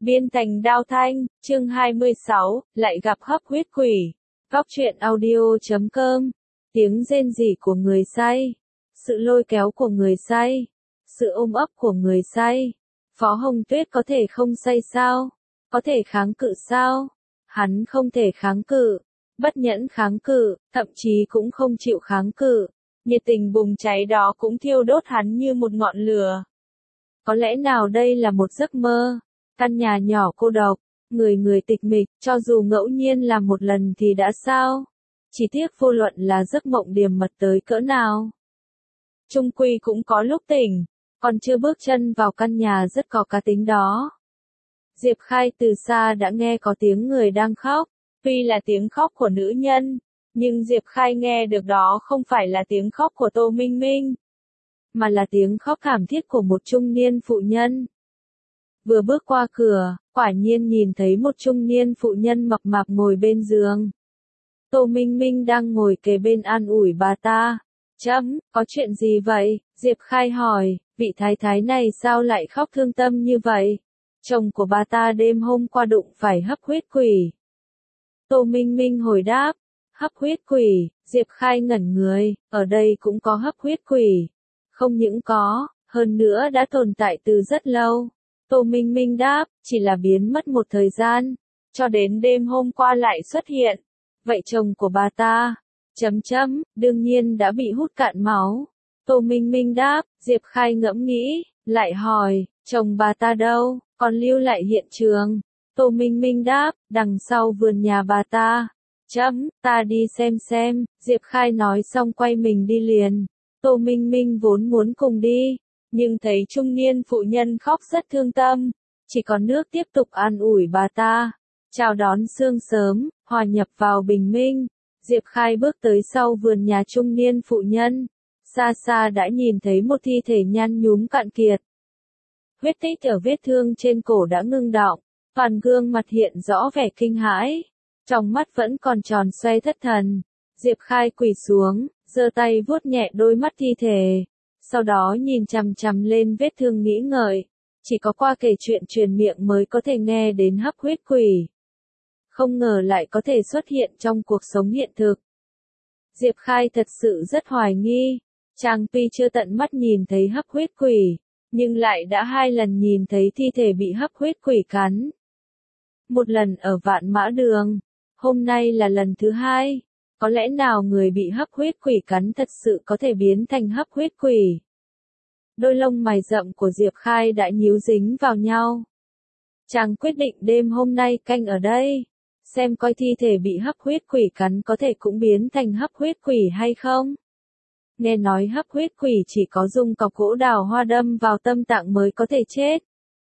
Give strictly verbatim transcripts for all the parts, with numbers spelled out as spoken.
Biên thành Đao Thanh, chương hai mươi sáu, lại gặp hấp huyết quỷ. Góc truyện audio chấm com. Tiếng rên rỉ của người say. Sự lôi kéo của người say. Sự ôm ấp của người say. Phó Hồng Tuyết có thể không say sao? Có thể kháng cự sao? Hắn không thể kháng cự. Bất nhẫn kháng cự, thậm chí cũng không chịu kháng cự. Nhiệt tình bùng cháy đó cũng thiêu đốt hắn như một ngọn lửa. Có lẽ nào đây là một giấc mơ? Căn nhà nhỏ cô độc, người người tịch mịch, cho dù ngẫu nhiên làm một lần thì đã sao? Chỉ tiếc vô luận là giấc mộng điềm mật tới cỡ nào. Chung quy cũng có lúc tỉnh, còn chưa bước chân vào căn nhà rất có cá tính đó. Diệp Khai từ xa đã nghe có tiếng người đang khóc, tuy là tiếng khóc của nữ nhân, nhưng Diệp Khai nghe được đó không phải là tiếng khóc của Tô Minh Minh, mà là tiếng khóc thảm thiết của một trung niên phụ nhân. Vừa bước qua cửa, quả nhiên nhìn thấy một trung niên phụ nhân mập mạp ngồi bên giường. Tô Minh Minh đang ngồi kề bên an ủi bà ta. Chấm, có chuyện gì vậy? Diệp Khai hỏi, vị thái thái này sao lại khóc thương tâm như vậy? Chồng của bà ta đêm hôm qua đụng phải hấp huyết quỷ. Tô Minh Minh hồi đáp, hấp huyết quỷ. Diệp Khai ngẩn người, ở đây cũng có hấp huyết quỷ. Không những có, hơn nữa đã tồn tại từ rất lâu. Tô Minh Minh đáp, chỉ là biến mất một thời gian, cho đến đêm hôm qua lại xuất hiện. Vậy chồng của bà ta, chấm chấm, đương nhiên đã bị hút cạn máu. Tô Minh Minh đáp, Diệp Khai ngẫm nghĩ, lại hỏi, chồng bà ta đâu, còn lưu lại hiện trường. Tô Minh Minh đáp, đằng sau vườn nhà bà ta. Chấm, ta đi xem xem, Diệp Khai nói xong quay mình đi liền. Tô Minh Minh vốn muốn cùng đi, nhưng thấy trung niên phụ nhân khóc rất thương tâm, chỉ còn nước tiếp tục an ủi bà ta. Chào đón sương sớm, hòa nhập vào bình minh, Diệp Khai bước tới sau vườn nhà trung niên phụ nhân. Xa xa đã nhìn thấy một thi thể nhăn nhúm cạn kiệt. Huyết tích ở vết thương trên cổ đã ngưng đọng, toàn gương mặt hiện rõ vẻ kinh hãi, trong mắt vẫn còn tròn xoe thất thần. Diệp Khai quỳ xuống, giơ tay vuốt nhẹ đôi mắt thi thể, sau đó nhìn chằm chằm lên vết thương nghĩ ngợi, chỉ có qua kể chuyện truyền miệng mới có thể nghe đến hấp huyết quỷ. Không ngờ lại có thể xuất hiện trong cuộc sống hiện thực. Diệp Khai thật sự rất hoài nghi, chàng tuy chưa tận mắt nhìn thấy hấp huyết quỷ, nhưng lại đã hai lần nhìn thấy thi thể bị hấp huyết quỷ cắn. Một lần ở Vạn Mã Đường, hôm nay là lần thứ hai. Có lẽ nào người bị hấp huyết quỷ cắn thật sự có thể biến thành hấp huyết quỷ? Đôi lông mày rậm của Diệp Khai đã nhíu dính vào nhau. Chàng quyết định đêm hôm nay canh ở đây, xem coi thi thể bị hấp huyết quỷ cắn có thể cũng biến thành hấp huyết quỷ hay không. Nghe nói hấp huyết quỷ chỉ có dùng cọc gỗ đào hoa đâm vào tâm tạng mới có thể chết.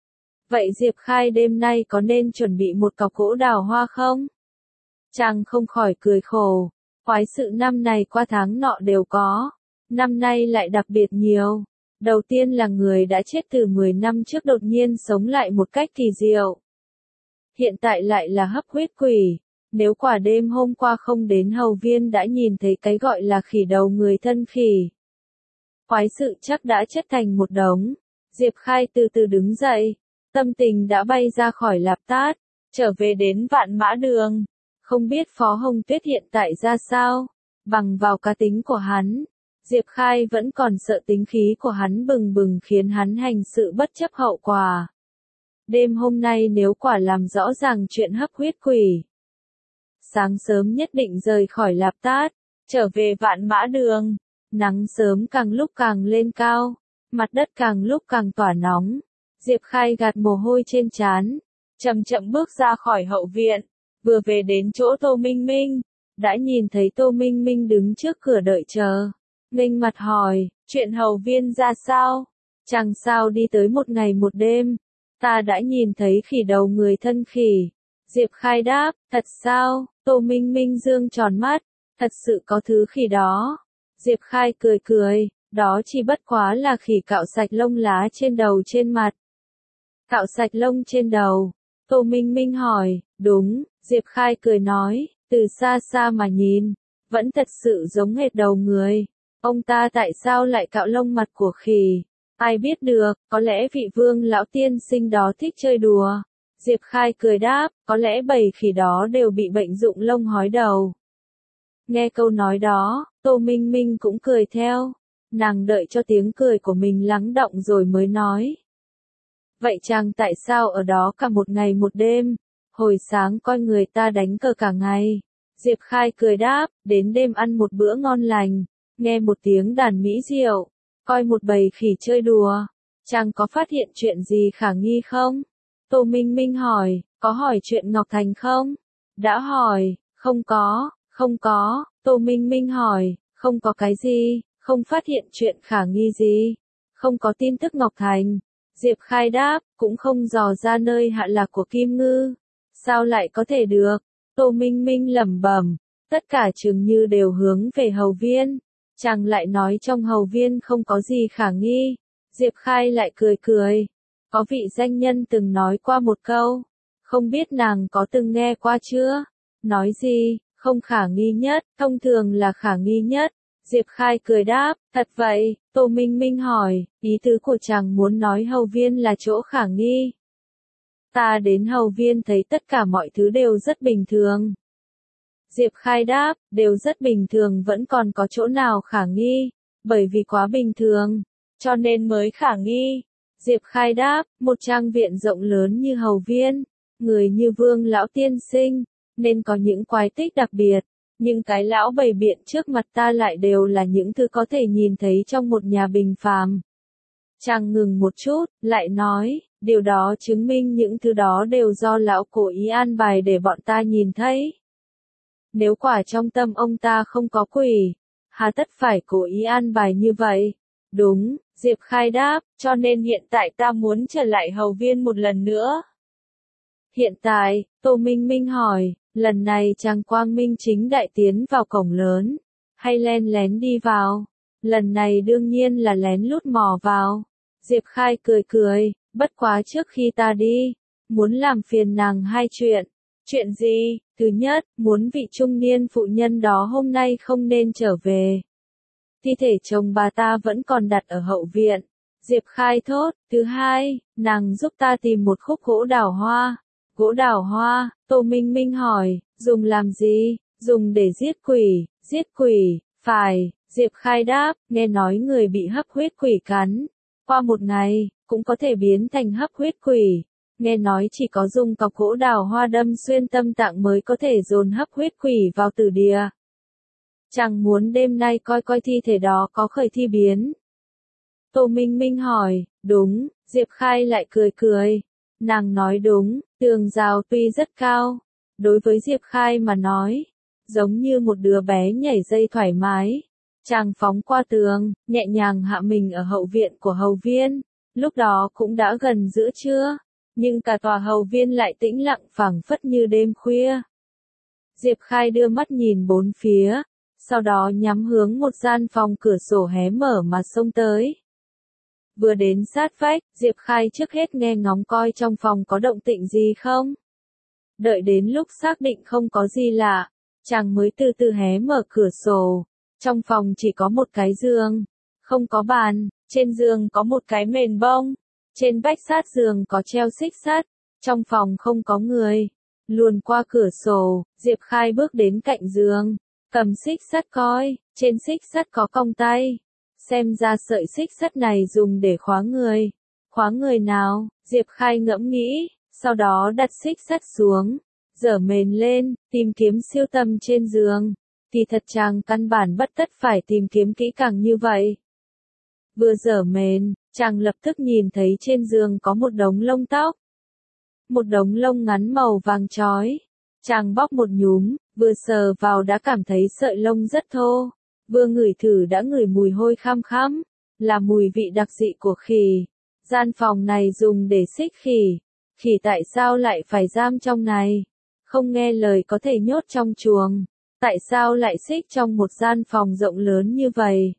Vậy Diệp Khai đêm nay có nên chuẩn bị một cọc gỗ đào hoa không? Chàng không khỏi cười khổ. Quái sự năm này qua tháng nọ đều có, năm nay lại đặc biệt nhiều. Đầu tiên là người đã chết từ mười năm trước đột nhiên sống lại một cách kỳ diệu. Hiện tại lại là hấp huyết quỷ. Nếu quả đêm hôm qua không đến hầu viên đã nhìn thấy cái gọi là khỉ đầu người thân khỉ. Quái sự chắc đã chất thành một đống. Diệp Khai từ từ đứng dậy, tâm tình đã bay ra khỏi lạp tát, trở về đến Vạn Mã Đường. Không biết Phó Hồng Tuyết hiện tại ra sao, bằng vào cá tính của hắn, Diệp Khai vẫn còn sợ tính khí của hắn bừng bừng khiến hắn hành sự bất chấp hậu quả. Đêm hôm nay nếu quả làm rõ ràng chuyện hấp huyết quỷ, sáng sớm nhất định rời khỏi lạp tát, trở về Vạn Mã Đường. Nắng sớm càng lúc càng lên cao, mặt đất càng lúc càng tỏa nóng. Diệp Khai gạt mồ hôi trên trán, chậm chậm bước ra khỏi hậu viện. Vừa về đến chỗ Tô Minh Minh, đã nhìn thấy Tô Minh Minh đứng trước cửa đợi chờ. Nghênh mặt hỏi, chuyện hầu viên ra sao? Chẳng sao đi tới một ngày một đêm. Ta đã nhìn thấy khỉ đầu người thân khỉ. Diệp Khai đáp, thật sao? Tô Minh Minh dương tròn mắt, thật sự có thứ khỉ đó. Diệp Khai cười cười, đó chỉ bất quá là khỉ cạo sạch lông lá trên đầu trên mặt. Cạo sạch lông trên đầu. Tô Minh Minh hỏi, đúng. Diệp Khai cười nói, từ xa xa mà nhìn, vẫn thật sự giống hệt đầu người. Ông ta tại sao lại cạo lông mặt của khỉ? Ai biết được, có lẽ vị vương lão tiên sinh đó thích chơi đùa. Diệp Khai cười đáp, có lẽ bầy khỉ đó đều bị bệnh rụng lông hói đầu. Nghe câu nói đó, Tô Minh Minh cũng cười theo. Nàng đợi cho tiếng cười của mình lắng đọng rồi mới nói. Vậy chàng tại sao ở đó cả một ngày một đêm? Hồi sáng coi người ta đánh cờ cả ngày. Diệp Khai cười đáp, đến đêm ăn một bữa ngon lành, nghe một tiếng đàn mỹ diệu, coi một bầy khỉ chơi đùa. Chàng có phát hiện chuyện gì khả nghi không? Tô Minh Minh hỏi, có hỏi chuyện Ngọc Thành không? Đã hỏi, không có, không có. Tô Minh Minh hỏi, không có cái gì, không phát hiện chuyện khả nghi gì, không có tin tức Ngọc Thành. Diệp Khai đáp, cũng không dò ra nơi hạ lạc của Kim Ngư. Sao lại có thể được? Tô Minh Minh lẩm bẩm, tất cả chừng như đều hướng về hầu viên. Chàng lại nói trong hầu viên không có gì khả nghi. Diệp Khai lại cười cười. Có vị danh nhân từng nói qua một câu. Không biết nàng có từng nghe qua chưa? Nói gì? Không khả nghi nhất, thông thường là khả nghi nhất. Diệp Khai cười đáp, thật vậy. Tô Minh Minh hỏi, ý tứ của chàng muốn nói hầu viên là chỗ khả nghi. Ta đến hầu viên thấy tất cả mọi thứ đều rất bình thường. Diệp Khai đáp, đều rất bình thường vẫn còn có chỗ nào khả nghi, bởi vì quá bình thường, cho nên mới khả nghi. Diệp Khai đáp, một trang viện rộng lớn như hầu viên, người như Vương lão tiên sinh, nên có những quái tích đặc biệt, nhưng cái lão bày biện trước mặt ta lại đều là những thứ có thể nhìn thấy trong một nhà bình phàm. Chàng ngừng một chút, lại nói, điều đó chứng minh những thứ đó đều do lão cố ý an bài để bọn ta nhìn thấy. Nếu quả trong tâm ông ta không có quỷ, hà tất phải cố ý an bài như vậy? Đúng, Diệp Khai đáp, cho nên hiện tại ta muốn trở lại hầu viên một lần nữa. Hiện tại, Tô Minh Minh hỏi, lần này chàng quang minh chính đại tiến vào cổng lớn, hay len lén đi vào? Lần này đương nhiên là lén lút mò vào. Diệp Khai cười cười, bất quá trước khi ta đi, muốn làm phiền nàng hai chuyện. Chuyện gì? Thứ nhất, muốn vị trung niên phụ nhân đó hôm nay không nên trở về. Thi thể chồng bà ta vẫn còn đặt ở hậu viện. Diệp Khai thốt. Thứ hai, nàng giúp ta tìm một khúc gỗ đào hoa. Gỗ đào hoa, Tô Minh Minh hỏi, dùng làm gì? Dùng để giết quỷ, giết quỷ, phải. Diệp Khai đáp, nghe nói người bị hấp huyết quỷ cắn. Qua một ngày, cũng có thể biến thành hấp huyết quỷ. Nghe nói chỉ có dùng cọc gỗ đào hoa đâm xuyên tâm tạng mới có thể dồn hấp huyết quỷ vào tử địa. Chàng muốn đêm nay coi coi thi thể đó có khởi thi biến. Tô Minh Minh hỏi, đúng, Diệp Khai lại cười cười. Nàng nói đúng, tường rào tuy rất cao, đối với Diệp Khai mà nói, giống như một đứa bé nhảy dây thoải mái. Chàng phóng qua tường, nhẹ nhàng hạ mình ở hậu viện của hầu viên, lúc đó cũng đã gần giữa trưa, nhưng cả tòa hầu viên lại tĩnh lặng phảng phất như đêm khuya. Diệp Khai đưa mắt nhìn bốn phía, sau đó nhắm hướng một gian phòng cửa sổ hé mở mà xông tới. Vừa đến sát vách, Diệp Khai trước hết nghe ngóng coi trong phòng có động tĩnh gì không. Đợi đến lúc xác định không có gì lạ, chàng mới từ từ hé mở cửa sổ. Trong phòng chỉ có một cái giường, không có bàn, trên giường có một cái mền bông, trên vách sát giường có treo xích sắt, trong phòng không có người. Luồn qua cửa sổ, Diệp Khai bước đến cạnh giường, cầm xích sắt coi, trên xích sắt có cong tay. Xem ra sợi xích sắt này dùng để khóa người. Khóa người nào? Diệp Khai ngẫm nghĩ, sau đó đặt xích sắt xuống, giở mền lên, tìm kiếm siêu tầm trên giường. Thì thật chàng căn bản bất tất phải tìm kiếm kỹ càng như vậy. Vừa giở mền, chàng lập tức nhìn thấy trên giường có một đống lông tóc. Một đống lông ngắn màu vàng chói. Chàng bóc một nhúm, vừa sờ vào đã cảm thấy sợi lông rất thô. Vừa ngửi thử đã ngửi mùi hôi khăm khắm, là mùi vị đặc dị của khỉ. Gian phòng này dùng để xích khỉ. Khỉ tại sao lại phải giam trong này? Không nghe lời có thể nhốt trong chuồng. Tại sao lại xích trong một gian phòng rộng lớn như vậy?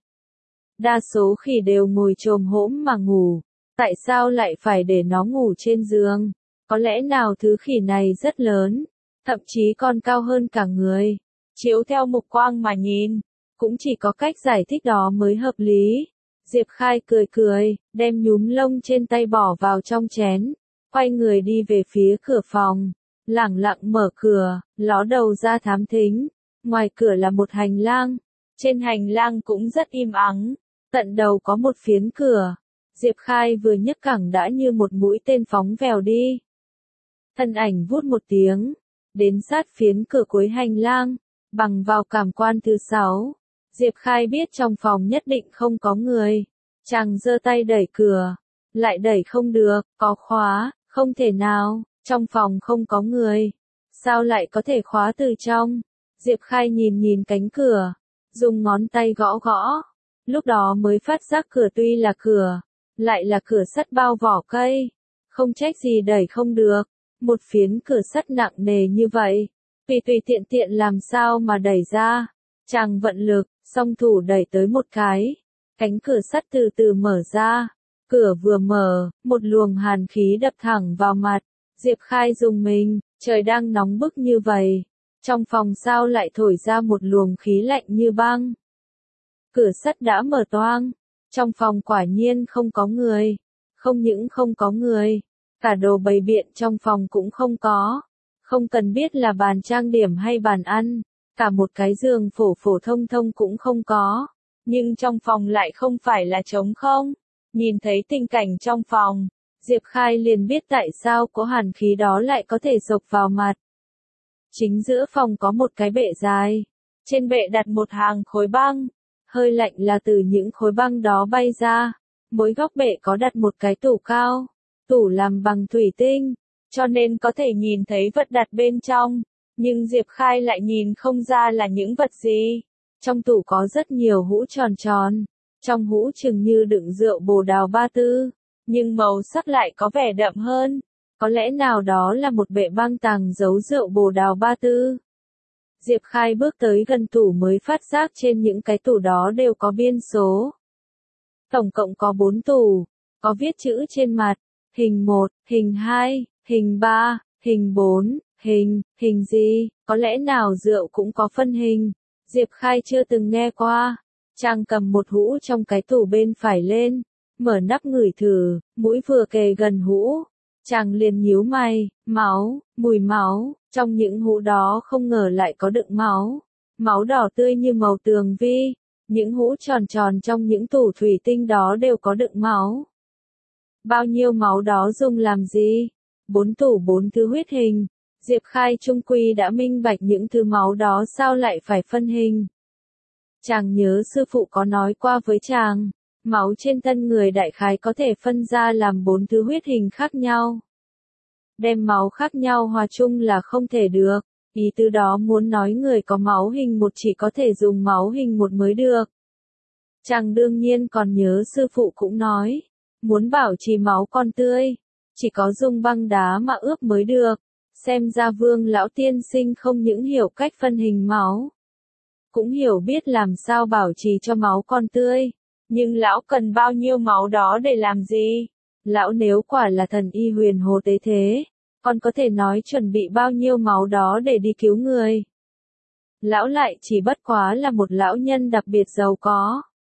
Đa số khỉ đều ngồi chồm hổm mà ngủ. Tại sao lại phải để nó ngủ trên giường? Có lẽ nào thứ khỉ này rất lớn, thậm chí còn cao hơn cả người. Chiếu theo mục quang mà nhìn, cũng chỉ có cách giải thích đó mới hợp lý. Diệp Khai cười cười, đem nhúm lông trên tay bỏ vào trong chén, quay người đi về phía cửa phòng, lẳng lặng mở cửa, ló đầu ra thám thính. Ngoài cửa là một hành lang, trên hành lang cũng rất im ắng, tận đầu có một phiến cửa. Diệp Khai vừa nhấc cẳng đã như một mũi tên phóng vèo đi. Thân ảnh vút một tiếng, đến sát phiến cửa cuối hành lang, bằng vào cảm quan thứ sáu. Diệp Khai biết trong phòng nhất định không có người. Chàng giơ tay đẩy cửa, lại đẩy không được, có khóa, không thể nào, trong phòng không có người. Sao lại có thể khóa từ trong? Diệp Khai nhìn nhìn cánh cửa, dùng ngón tay gõ gõ. Lúc đó mới phát giác cửa tuy là cửa, lại là cửa sắt bao vỏ cây. Không trách gì đẩy không được, một phiến cửa sắt nặng nề như vậy. Tùy tùy tiện tiện làm sao mà đẩy ra. Chàng vận lực, song thủ đẩy tới một cái. Cánh cửa sắt từ từ mở ra. Cửa vừa mở, một luồng hàn khí đập thẳng vào mặt. Diệp Khai rùng mình, trời đang nóng bức như vậy. Trong phòng sao lại thổi ra một luồng khí lạnh như băng. Cửa sắt đã mở toang. Trong phòng quả nhiên không có người. Không những không có người, cả đồ bày biện trong phòng cũng không có. Không cần biết là bàn trang điểm hay bàn ăn, cả một cái giường phổ phổ thông thông cũng không có. Nhưng trong phòng lại không phải là trống không. Nhìn thấy tình cảnh trong phòng, Diệp Khai liền biết tại sao có hàn khí đó lại có thể xộc vào mặt. Chính giữa phòng có một cái bệ dài. Trên bệ đặt một hàng khối băng. Hơi lạnh là từ những khối băng đó bay ra. Mỗi góc bệ có đặt một cái tủ cao. Tủ làm bằng thủy tinh, cho nên có thể nhìn thấy vật đặt bên trong. Nhưng Diệp Khai lại nhìn không ra là những vật gì. Trong tủ có rất nhiều hũ tròn tròn. Trong hũ chừng như đựng rượu bồ đào ba tư. Nhưng màu sắc lại có vẻ đậm hơn. Có lẽ nào đó là một bệ băng tàng giấu rượu bồ đào ba tư. Diệp Khai bước tới gần tủ mới phát giác trên những cái tủ đó đều có biên số. Tổng cộng có bốn tủ, có viết chữ trên mặt, hình một, hình hai, hình ba, hình bốn, hình, hình gì, có lẽ nào rượu cũng có phân hình. Diệp Khai chưa từng nghe qua. Chàng cầm một hũ trong cái tủ bên phải lên, mở nắp ngửi thử, mũi vừa kề gần hũ. Chàng liền nhíu mày, máu, mùi máu, trong những hũ đó không ngờ lại có đựng máu. Máu đỏ tươi như màu tường vi, những hũ tròn tròn trong những tủ thủy tinh đó đều có đựng máu. Bao nhiêu máu đó dùng làm gì? Bốn tủ bốn thứ huyết hình. Diệp Khai trung quy đã minh bạch những thứ máu đó sao lại phải phân hình. Chàng nhớ sư phụ có nói qua với chàng. Máu trên thân người đại khái có thể phân ra làm bốn thứ huyết hình khác nhau. Đem máu khác nhau hòa chung là không thể được. Ý từ đó muốn nói người có máu hình một chỉ có thể dùng máu hình một mới được. Chàng đương nhiên còn nhớ sư phụ cũng nói. Muốn bảo trì máu còn tươi, chỉ có dùng băng đá mà ướp mới được. Xem ra Vương lão tiên sinh không những hiểu cách phân hình máu, cũng hiểu biết làm sao bảo trì cho máu còn tươi. Nhưng lão cần bao nhiêu máu đó để làm gì? Lão nếu quả là thần y huyền hồ tế thế, còn có thể nói chuẩn bị bao nhiêu máu đó để đi cứu người. Lão lại chỉ bất quá là một lão nhân đặc biệt giàu có.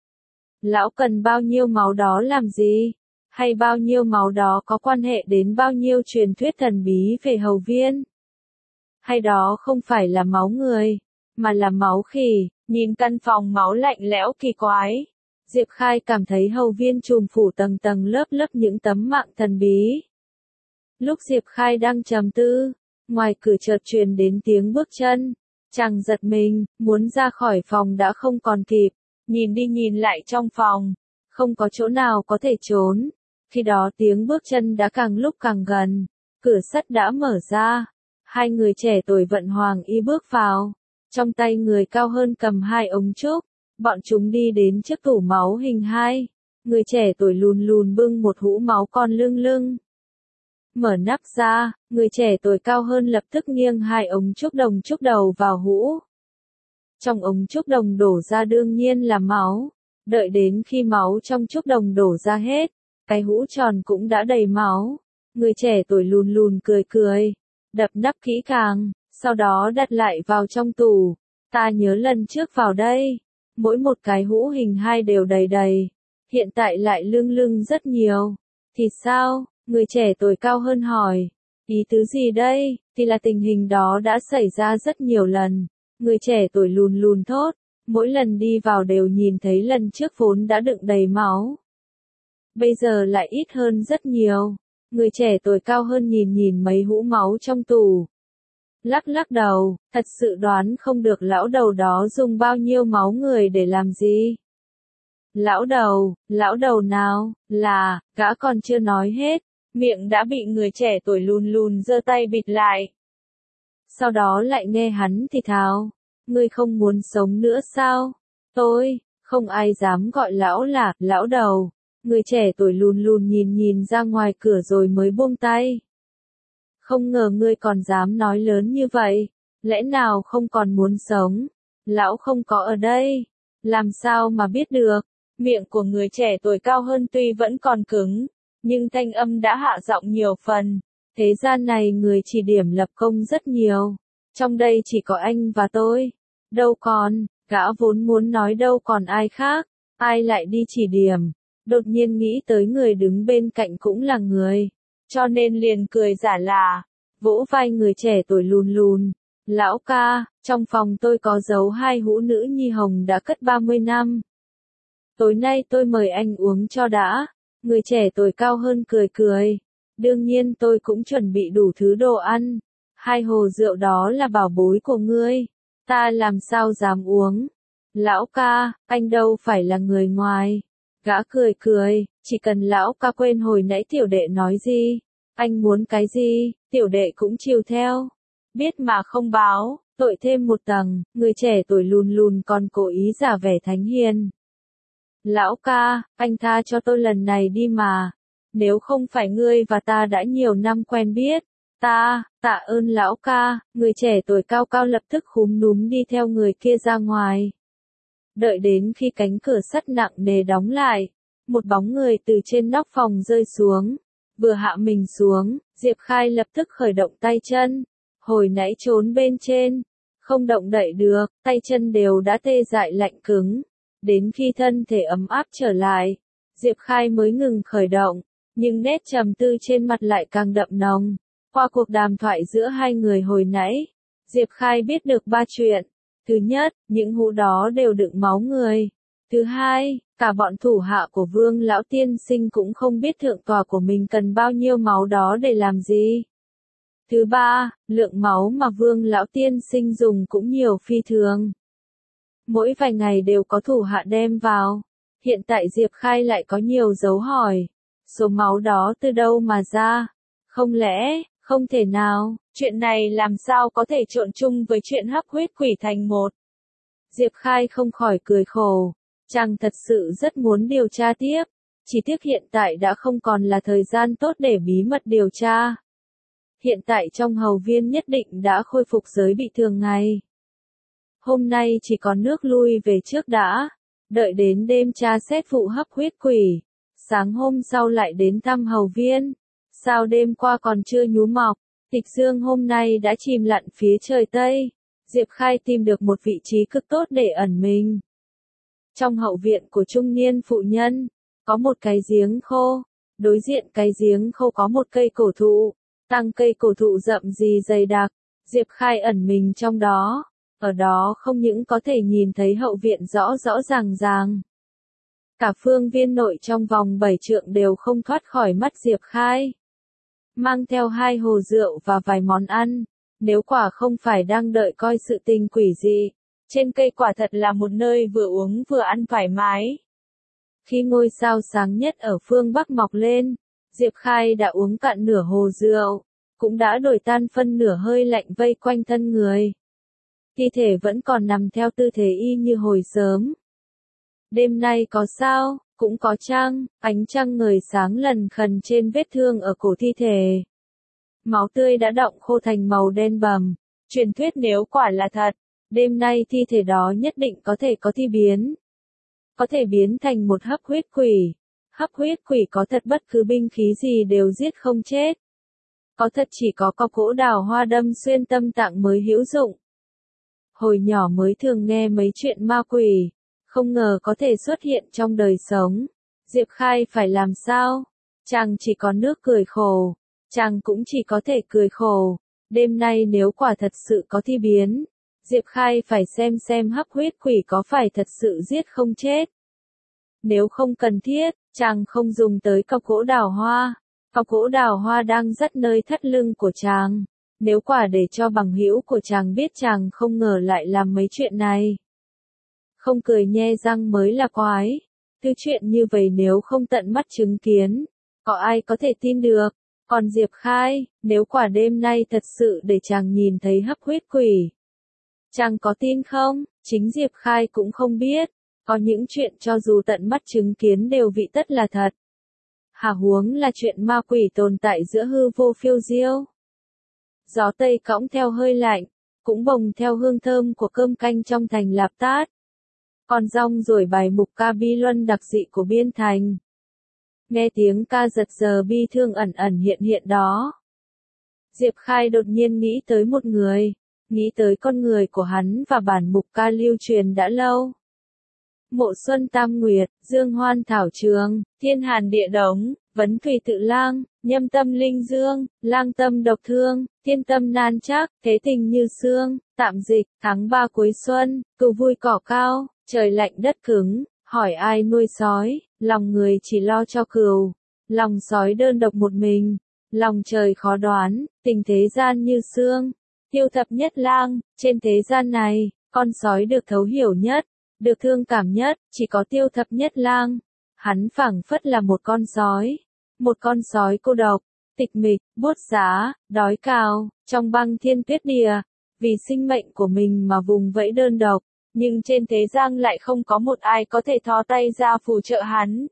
Lão cần bao nhiêu máu đó làm gì? Hay bao nhiêu máu đó có quan hệ đến bao nhiêu truyền thuyết thần bí về hầu viên? Hay đó không phải là máu người, mà là máu khỉ? Nhìn căn phòng máu lạnh lẽo kỳ quái, Diệp Khai cảm thấy hầu viên trùm phủ tầng tầng lớp lớp những tấm mạng thần bí. Lúc Diệp Khai đang trầm tư, ngoài cửa chợt truyền đến tiếng bước chân. Chàng giật mình, muốn ra khỏi phòng đã không còn kịp. Nhìn đi nhìn lại trong phòng, không có chỗ nào có thể trốn. Khi đó tiếng bước chân đã càng lúc càng gần, cửa sắt đã mở ra. Hai người trẻ tuổi vận hoàng y bước vào, trong tay người cao hơn cầm hai ống trúc. Bọn chúng đi đến trước tủ máu hình hai. Người trẻ tuổi lùn lùn bưng một hũ máu con lưng lưng. Mở nắp ra, người trẻ tuổi cao hơn lập tức nghiêng hai ống trúc đồng trúc đầu vào hũ. Trong ống trúc đồng đổ ra đương nhiên là máu. Đợi đến khi máu trong trúc đồng đổ ra hết, cái hũ tròn cũng đã đầy máu. Người trẻ tuổi lùn lùn cười cười, đập nắp kỹ càng, sau đó đặt lại vào trong tủ. Ta nhớ lần trước vào đây, mỗi một cái hũ hình hai đều đầy đầy. Hiện tại lại lưng lưng rất nhiều. Thì sao? Người trẻ tuổi cao hơn hỏi. Ý tứ gì đây? Thì là tình hình đó đã xảy ra rất nhiều lần. Người trẻ tuổi lùn lùn thốt. Mỗi lần đi vào đều nhìn thấy lần trước vốn đã đựng đầy máu. Bây giờ lại ít hơn rất nhiều. Người trẻ tuổi cao hơn nhìn nhìn mấy hũ máu trong tủ. Lắc lắc đầu, thật sự đoán không được lão đầu đó dùng bao nhiêu máu người để làm gì. Lão đầu, lão đầu nào, là, gã còn chưa nói hết, miệng đã bị người trẻ tuổi lùn lùn giơ tay bịt lại. Sau đó lại nghe hắn thì thào, ngươi không muốn sống nữa sao? Tôi, không ai dám gọi lão là, lão đầu. Người trẻ tuổi lùn lùn nhìn nhìn ra ngoài cửa rồi mới buông tay. Không ngờ ngươi còn dám nói lớn như vậy, lẽ nào không còn muốn sống? Lão không có ở đây, làm sao mà biết được? Miệng của người trẻ tuổi cao hơn tuy vẫn còn cứng, nhưng thanh âm đã hạ giọng nhiều phần. Thế gian này người chỉ điểm lập công rất nhiều, trong đây chỉ có anh và tôi. Đâu còn, gã vốn muốn nói đâu còn ai khác, ai lại đi chỉ điểm. Đột nhiên nghĩ tới người đứng bên cạnh cũng là người, cho nên liền cười giả lả, vỗ vai người trẻ tuổi lùn lùn. Lão ca, trong phòng tôi có giấu hai hũ nữ nhi hồng đã cất ba mươi năm. Tối nay tôi mời anh uống cho đã. Người trẻ tuổi cao hơn cười cười. Đương nhiên tôi cũng chuẩn bị đủ thứ đồ ăn. Hai hồ rượu đó là bảo bối của ngươi. Ta làm sao dám uống. Lão ca, anh đâu phải là người ngoài. Gã cười cười, chỉ cần lão ca quên hồi nãy tiểu đệ nói gì. Anh muốn cái gì, tiểu đệ cũng chiều theo. Biết mà không báo, tội thêm một tầng. Người trẻ tuổi lùn lùn còn cố ý giả vẻ thánh hiền. Lão ca, anh tha cho tôi lần này đi mà. Nếu không phải ngươi và ta đã nhiều năm quen biết. Ta, tạ ơn lão ca. Người trẻ tuổi cao cao lập tức khúm núm đi theo người kia ra ngoài. Đợi đến khi cánh cửa sắt nặng nề đóng lại, một bóng người từ trên nóc phòng rơi xuống. Vừa hạ mình xuống, Diệp Khai lập tức khởi động tay chân. Hồi nãy trốn bên trên, không động đậy được, tay chân đều đã tê dại lạnh cứng. Đến khi thân thể ấm áp trở lại, Diệp Khai mới ngừng khởi động, nhưng nét trầm tư trên mặt lại càng đậm nồng. Qua cuộc đàm thoại giữa hai người hồi nãy, Diệp Khai biết được ba chuyện. Thứ nhất, những hũ đó đều đựng máu người. Thứ hai, cả bọn thủ hạ của Vương Lão Tiên Sinh cũng không biết thượng tòa của mình cần bao nhiêu máu đó để làm gì. Thứ ba, lượng máu mà Vương Lão Tiên Sinh dùng cũng nhiều phi thường. Mỗi vài ngày đều có thủ hạ đem vào. Hiện tại Diệp Khai lại có nhiều dấu hỏi. Số máu đó từ đâu mà ra? Không lẽ, không thể nào, chuyện này làm sao có thể trộn chung với chuyện hấp huyết quỷ thành một. Diệp Khai không khỏi cười khổ. Chàng thật sự rất muốn điều tra tiếp. Chỉ tiếc hiện tại đã không còn là thời gian tốt để bí mật điều tra. Hiện tại trong hầu viên nhất định đã khôi phục giới bị thường ngày. Hôm nay chỉ còn nước lui về trước đã. Đợi đến đêm tra xét vụ hấp huyết quỷ. Sáng hôm sau lại đến thăm hầu viên. Sao đêm qua còn chưa nhú mọc. Tịch dương hôm nay đã chìm lặn phía trời Tây. Diệp Khai tìm được một vị trí cực tốt để ẩn mình. Trong hậu viện của trung niên phụ nhân, có một cái giếng khô. Đối diện cái giếng khô có một cây cổ thụ. Tăng cây cổ thụ rậm rì dày đặc. Diệp Khai ẩn mình trong đó. Ở đó không những có thể nhìn thấy hậu viện rõ rõ ràng ràng. Cả phương viên nội trong vòng bảy trượng đều không thoát khỏi mắt Diệp Khai. Mang theo hai hồ rượu và vài món ăn. Nếu quả không phải đang đợi coi sự tình quỷ dị. Trên cây quả thật là một nơi vừa uống vừa ăn thoải mái. Khi ngôi sao sáng nhất ở phương Bắc mọc lên, Diệp Khai đã uống cạn nửa hồ rượu, cũng đã đổi tan phân nửa hơi lạnh vây quanh thân người. Thi thể vẫn còn nằm theo tư thế y như hồi sớm. Đêm nay có sao, cũng có trăng, ánh trăng ngời sáng lần khần trên vết thương ở cổ thi thể. Máu tươi đã đọng khô thành màu đen bầm. Truyền thuyết nếu quả là thật, đêm nay thi thể đó nhất định có thể có thi biến. Có thể biến thành một hấp huyết quỷ. Hấp huyết quỷ có thật bất cứ binh khí gì đều giết không chết. Có thật chỉ có có cỗ đào hoa đâm xuyên tâm tạng mới hữu dụng. Hồi nhỏ mới thường nghe mấy chuyện ma quỷ, không ngờ có thể xuất hiện trong đời sống. Diệp Khai phải làm sao? Chàng chỉ có nước cười khổ, chàng cũng chỉ có thể cười khổ. Đêm nay nếu quả thật sự có thi biến, Diệp Khai phải xem xem hấp huyết quỷ có phải thật sự giết không chết. Nếu không cần thiết, chàng không dùng tới cọc gỗ đào hoa. Cọc gỗ đào hoa đang rất nơi thắt lưng của chàng. Nếu quả để cho bằng hữu của chàng biết chàng không ngờ lại làm mấy chuyện này. Không cười nhe răng mới là quái. Thứ chuyện như vậy nếu không tận mắt chứng kiến, có ai có thể tin được. Còn Diệp Khai, nếu quả đêm nay thật sự để chàng nhìn thấy hấp huyết quỷ, chàng có tin không? Chính Diệp Khai cũng không biết. Có những chuyện cho dù tận mắt chứng kiến đều vị tất là thật. Hà huống là chuyện ma quỷ tồn tại giữa hư vô phiêu diêu. Gió Tây cõng theo hơi lạnh, cũng bồng theo hương thơm của cơm canh trong thành Lạp Tát. Còn rong ruổi bài mục ca bi luân đặc dị của biên thành. Nghe tiếng ca giật giờ bi thương ẩn ẩn hiện hiện đó. Diệp Khai đột nhiên nghĩ tới một người, nghĩ tới con người của hắn và bản mục ca lưu truyền đã lâu. Mộ xuân tam nguyệt, dương hoan thảo trường, thiên hàn địa đống, vấn thủy tự lang, nhâm tâm linh dương, lang tâm độc thương, thiên tâm nan trắc, thế tình như xương, tạm dịch, tháng ba cuối xuân, cừu vui cỏ cao, trời lạnh đất cứng, hỏi ai nuôi sói, lòng người chỉ lo cho cừu, lòng sói đơn độc một mình, lòng trời khó đoán, tình thế gian như xương, tiêu thập nhất lang, trên thế gian này, con sói được thấu hiểu nhất. Được thương cảm nhất, chỉ có tiêu thập nhất lang. Hắn phảng phất là một con sói. Một con sói cô độc, tịch mịch, buốt giá, đói cào, trong băng thiên tuyết địa. Vì sinh mệnh của mình mà vùng vẫy đơn độc. Nhưng trên thế gian lại không có một ai có thể thò tay ra phù trợ hắn.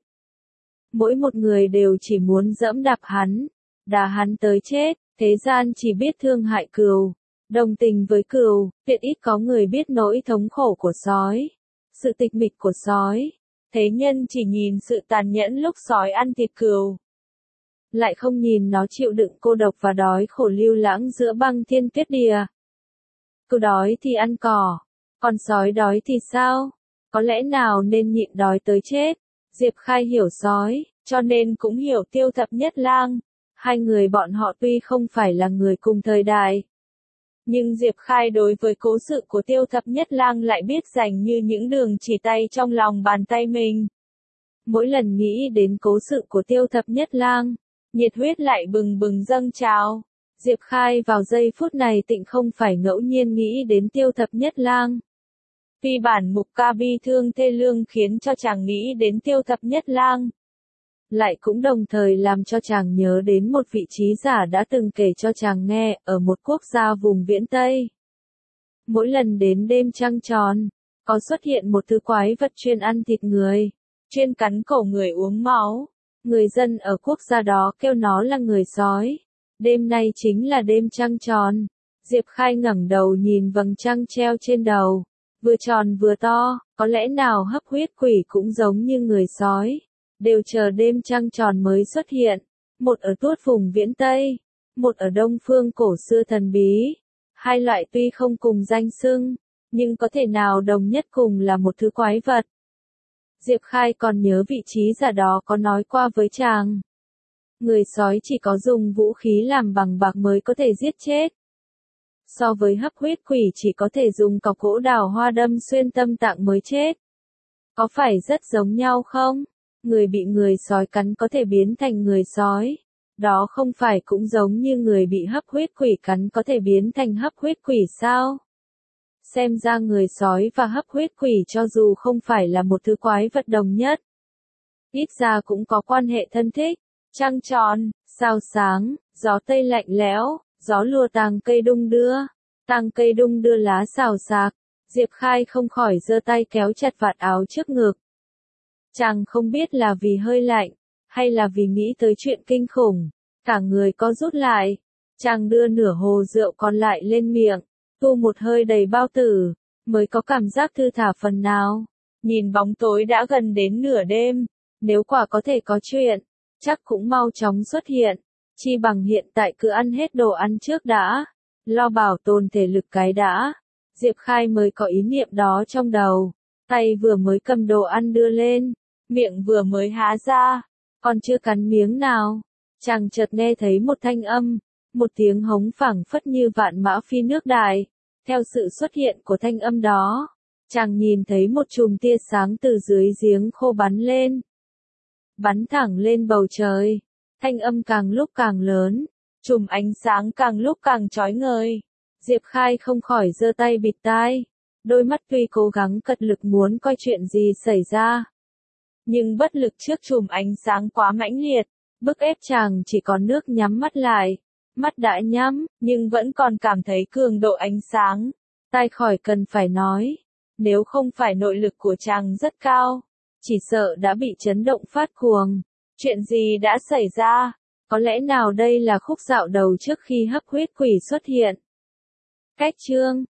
Mỗi một người đều chỉ muốn dẫm đạp hắn. Đá hắn tới chết, thế gian chỉ biết thương hại cừu. Đồng tình với cừu, tuyệt ít có người biết nỗi thống khổ của sói. Sự tịch mịch của sói, thế nhân chỉ nhìn sự tàn nhẫn lúc sói ăn thịt cừu. Lại không nhìn nó chịu đựng cô độc và đói khổ lưu lãng giữa băng thiên tuyết địa. Cừu đói thì ăn cỏ, còn sói đói thì sao? Có lẽ nào nên nhịn đói tới chết? Diệp Khai hiểu sói, cho nên cũng hiểu tiêu thập nhất lang. Hai người bọn họ tuy không phải là người cùng thời đại. Nhưng Diệp Khai đối với cố sự của tiêu thập nhất lang lại biết dành như những đường chỉ tay trong lòng bàn tay mình. Mỗi lần nghĩ đến cố sự của tiêu thập nhất lang, nhiệt huyết lại bừng bừng dâng trào. Diệp Khai vào giây phút này tịnh không phải ngẫu nhiên nghĩ đến tiêu thập nhất lang. Vì bản mục ca bi thương thê lương khiến cho chàng nghĩ đến tiêu thập nhất lang. Lại cũng đồng thời làm cho chàng nhớ đến một vị trí giả đã từng kể cho chàng nghe ở một quốc gia vùng viễn Tây. Mỗi lần đến đêm trăng tròn, có xuất hiện một thứ quái vật chuyên ăn thịt người, chuyên cắn cổ người uống máu. Người dân ở quốc gia đó kêu nó là người sói. Đêm nay chính là đêm trăng tròn. Diệp Khai ngẩng đầu nhìn vầng trăng treo trên đầu, vừa tròn vừa to, có lẽ nào hấp huyết quỷ cũng giống như người sói. Đều chờ đêm trăng tròn mới xuất hiện, một ở tuốt vùng viễn Tây, một ở đông phương cổ xưa thần bí. Hai loại tuy không cùng danh xưng, nhưng có thể nào đồng nhất cùng là một thứ quái vật. Diệp Khai còn nhớ vị trí giả đó có nói qua với chàng. Người sói chỉ có dùng vũ khí làm bằng bạc mới có thể giết chết. So với hấp huyết quỷ chỉ có thể dùng cọc gỗ đào hoa đâm xuyên tâm tạng mới chết. Có phải rất giống nhau không? Người bị người sói cắn có thể biến thành người sói. Đó không phải cũng giống như người bị hấp huyết quỷ cắn có thể biến thành hấp huyết quỷ sao? Xem ra người sói và hấp huyết quỷ cho dù không phải là một thứ quái vật đồng nhất, ít ra cũng có quan hệ thân thích. Trăng tròn, sao sáng, gió tây lạnh lẽo, gió lùa tàng cây đung đưa, tàng cây đung đưa lá xào xạc. Diệp Khai không khỏi giơ tay kéo chặt vạt áo trước ngực. Chàng không biết là vì hơi lạnh, hay là vì nghĩ tới chuyện kinh khủng, cả người co rút lại. Chàng đưa nửa hồ rượu còn lại lên miệng, tu một hơi đầy bao tử, mới có cảm giác thư thả phần nào. Nhìn bóng tối đã gần đến nửa đêm, nếu quả có thể có chuyện, chắc cũng mau chóng xuất hiện, chi bằng hiện tại cứ ăn hết đồ ăn trước đã, lo bảo tồn thể lực cái đã. Diệp Khai mới có ý niệm đó trong đầu, tay vừa mới cầm đồ ăn đưa lên, miệng vừa mới há ra, Còn chưa cắn miếng nào, chàng chợt nghe thấy một thanh âm, một tiếng hống phảng phất như vạn mã phi nước đại. Theo sự xuất hiện của thanh âm đó, chàng nhìn thấy một chùm tia sáng từ dưới giếng khô bắn lên. Bắn thẳng lên bầu trời, thanh âm càng lúc càng lớn, chùm ánh sáng càng lúc càng chói ngời. Diệp Khai không khỏi giơ tay bịt tai, đôi mắt tuy cố gắng cật lực muốn coi chuyện gì xảy ra. Nhưng bất lực trước chùm ánh sáng quá mãnh liệt, bức ép chàng chỉ còn nước nhắm mắt lại. Mắt đã nhắm, nhưng vẫn còn cảm thấy cường độ ánh sáng. Tai khỏi cần phải nói, nếu không phải nội lực của chàng rất cao, chỉ sợ đã bị chấn động phát cuồng. Chuyện gì đã xảy ra? Có lẽ nào đây là khúc dạo đầu trước khi hấp huyết quỷ xuất hiện? Cách chương